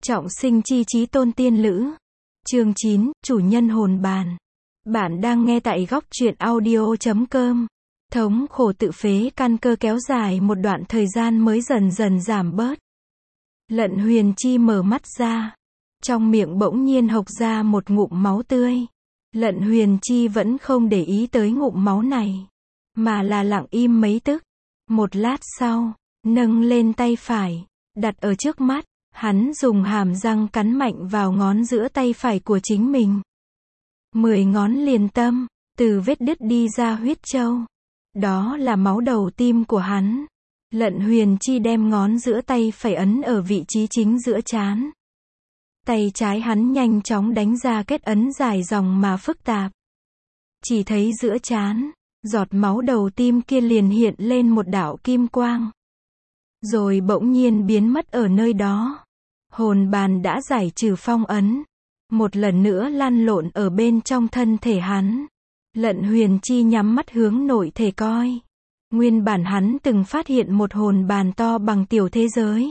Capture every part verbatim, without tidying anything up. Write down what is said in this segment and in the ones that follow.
Trọng sinh chi chí tôn tiên lữ. Chương chín, chủ nhân hồn bàn. Bạn đang nghe tại góc truyện audio chấm com. Thống khổ tự phế căn cơ kéo dài một đoạn thời gian mới dần dần giảm bớt. Lận Huyền Chi mở mắt ra. Trong miệng bỗng nhiên hộc ra một ngụm máu tươi. Lận Huyền Chi vẫn không để ý tới ngụm máu này, mà là lặng im mấy tức. Một lát sau, nâng lên tay phải, đặt ở trước mắt. Hắn dùng hàm răng cắn mạnh vào ngón giữa tay phải của chính mình. Mười ngón liền tâm, từ vết đứt đi ra huyết châu. Đó là máu đầu tim của hắn. Lận Huyền Chi đem ngón giữa tay phải ấn ở vị trí chính giữa trán. Tay trái hắn nhanh chóng đánh ra kết ấn dài dòng mà phức tạp. Chỉ thấy giữa trán, giọt máu đầu tim kia liền hiện lên một đạo kim quang. Rồi bỗng nhiên biến mất ở nơi đó. Hồn bàn đã giải trừ phong ấn. Một lần nữa lăn lộn ở bên trong thân thể hắn. Lận Huyền Chi nhắm mắt hướng nội thể coi. Nguyên bản hắn từng phát hiện một hồn bàn to bằng tiểu thế giới.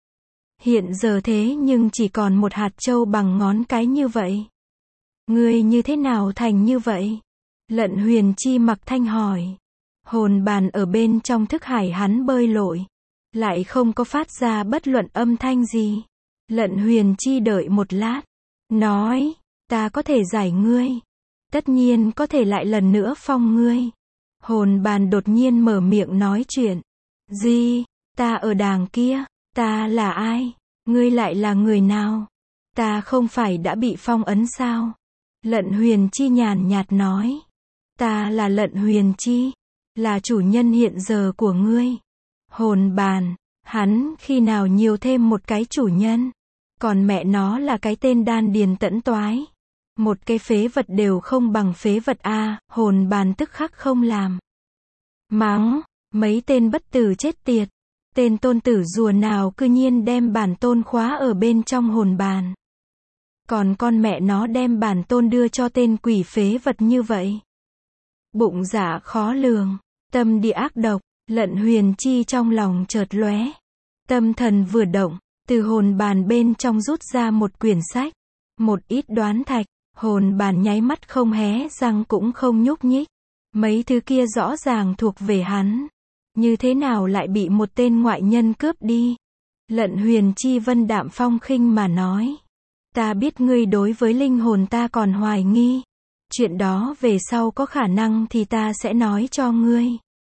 Hiện giờ thế nhưng chỉ còn một hạt châu bằng ngón cái như vậy. Ngươi như thế nào thành như vậy? Lận Huyền Chi mặc thanh hỏi. Hồn bàn ở bên trong thức hải hắn bơi lội, lại không có phát ra bất luận âm thanh gì. Lận Huyền Chi đợi một lát, nói, ta có thể giải ngươi. Tất nhiên có thể lại lần nữa phong ngươi. Hồn bàn đột nhiên mở miệng nói chuyện. Gì? Ta ở đàng kia, ta là ai? Ngươi lại là người nào? Ta không phải đã bị phong ấn sao? Lận Huyền Chi nhàn nhạt nói. Ta là Lận Huyền Chi, là chủ nhân hiện giờ của ngươi. Hồn bàn, hắn khi nào nhiều thêm một cái chủ nhân? Còn mẹ nó là cái tên đan điền tẫn toái. Một cái phế vật đều không bằng phế vật a. Hồn bàn tức khắc không làm. Mắng, mấy tên bất tử chết tiệt. Tên tôn tử rùa nào cư nhiên đem bản tôn khóa ở bên trong hồn bàn. Còn con mẹ nó đem bản tôn đưa cho tên quỷ phế vật như vậy. Bụng dạ khó lường, tâm địa ác độc. Lận Huyền Chi trong lòng chợt lóe. Tâm thần vừa động, từ hồn bàn bên trong rút ra một quyển sách. Một ít đoán thạch. Hồn bàn nháy mắt không hé răng cũng không nhúc nhích. Mấy thứ kia rõ ràng thuộc về hắn. Như thế nào lại bị một tên ngoại nhân cướp đi? Lận Huyền Chi vân đạm phong khinh mà nói. Ta biết ngươi đối với linh hồn ta còn hoài nghi. Chuyện đó về sau có khả năng thì ta sẽ nói cho ngươi.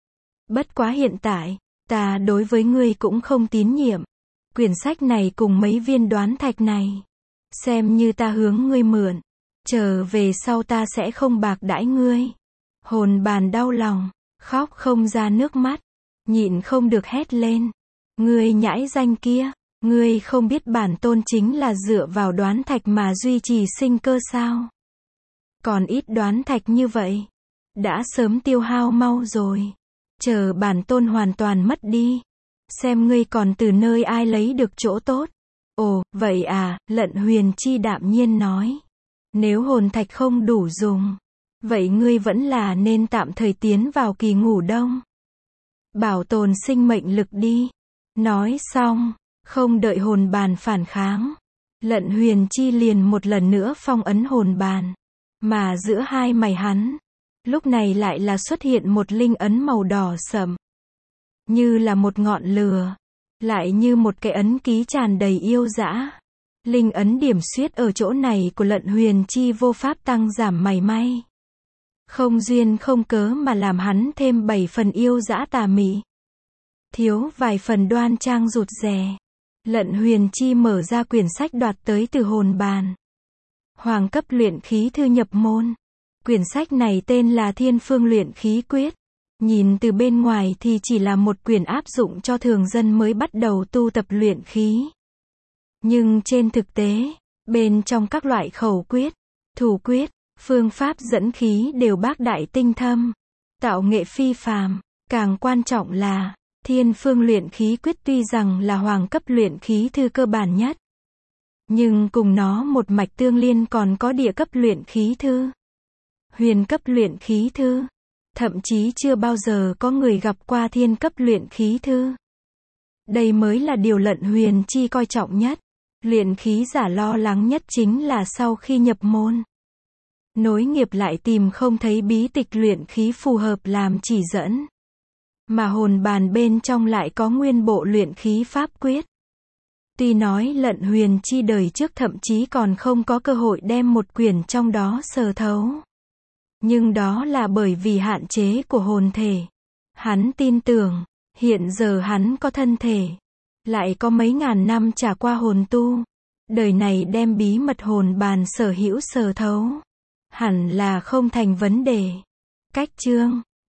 Bất quá hiện tại, ta đối với ngươi cũng không tín nhiệm. Quyển sách này cùng mấy viên đoán thạch này, xem như ta hướng ngươi mượn. Trở về sau ta sẽ không bạc đãi ngươi. Hồn bàn đau lòng, khóc không ra nước mắt, nhịn không được hét lên. Ngươi nhãi danh kia, ngươi không biết bản tôn chính là dựa vào đoán thạch mà duy trì sinh cơ sao? Còn ít đoán thạch như vậy, đã sớm tiêu hao mau rồi. Chờ bản tôn hoàn toàn mất đi, xem ngươi còn từ nơi ai lấy được chỗ tốt. Ồ, vậy à, Lận Huyền Chi đạm nhiên nói. Nếu hồn thạch không đủ dùng, vậy ngươi vẫn là nên tạm thời tiến vào kỳ ngủ đông. Bảo tồn sinh mệnh lực đi. Nói xong, không đợi hồn bàn phản kháng, Lận Huyền Chi liền một lần nữa phong ấn hồn bàn. Mà giữa hai mày hắn, lúc này lại là xuất hiện một linh ấn màu đỏ sẫm. Như là một ngọn lửa, lại như một cái ấn ký tràn đầy yêu dã. Linh ấn điểm xuyết ở chỗ này của Lận Huyền Chi vô pháp tăng giảm mảy may. Không duyên không cớ mà làm hắn thêm bảy phần yêu dã tà mị. Thiếu vài phần đoan trang rụt rè. Lận Huyền Chi mở ra quyển sách đoạt tới từ hồn bàn. Hoàng cấp luyện khí thư nhập môn. Quyển sách này tên là Thiên Phương Luyện Khí Quyết. Nhìn từ bên ngoài thì chỉ là một quyển áp dụng cho thường dân mới bắt đầu tu tập luyện khí. Nhưng trên thực tế, bên trong các loại khẩu quyết, thủ quyết, phương pháp dẫn khí đều bác đại tinh thâm, tạo nghệ phi phàm. Càng quan trọng là, Thiên Phương Luyện Khí Quyết tuy rằng là hoàng cấp luyện khí thư cơ bản nhất, nhưng cùng nó một mạch tương liên còn có địa cấp luyện khí thư, huyền cấp luyện khí thư, thậm chí chưa bao giờ có người gặp qua thiên cấp luyện khí thư. Đây mới là điều Lận Huyền Chi coi trọng nhất. Luyện khí giả lo lắng nhất chính là sau khi nhập môn, nối nghiệp lại tìm không thấy bí tịch luyện khí phù hợp làm chỉ dẫn. Mà hồn bàn bên trong lại có nguyên bộ luyện khí pháp quyết. Tuy nói Lận Huyền Chi đời trước thậm chí còn không có cơ hội đem một quyển trong đó sờ thấu. Nhưng đó là bởi vì hạn chế của hồn thể. Hắn tin tưởng, hiện giờ hắn có thân thể, lại có mấy ngàn năm trải qua hồn tu, đời này đem bí mật hồn bàn sở hữu sờ thấu, hẳn là không thành vấn đề. Cách chương